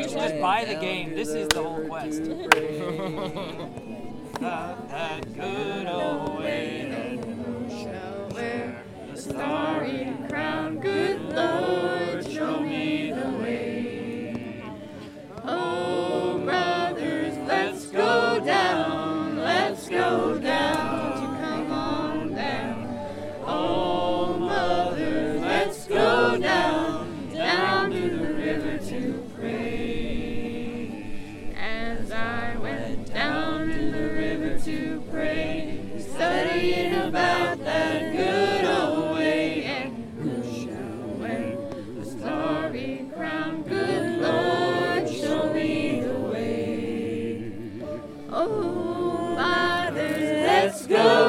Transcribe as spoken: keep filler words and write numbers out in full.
you should just buy the game. This is the whole quest. That, that good old way that shall wear the starry crown. Good Lord, show me the way. Oh, brothers, let's go down, let's go down to come on down. Oh, mothers, let's go down, down to the river to pray. As I went down to the river to pray, studying about that good old way, and who shall wear the starry crown? Good Lord, show me the way. Oh, mothers, let's go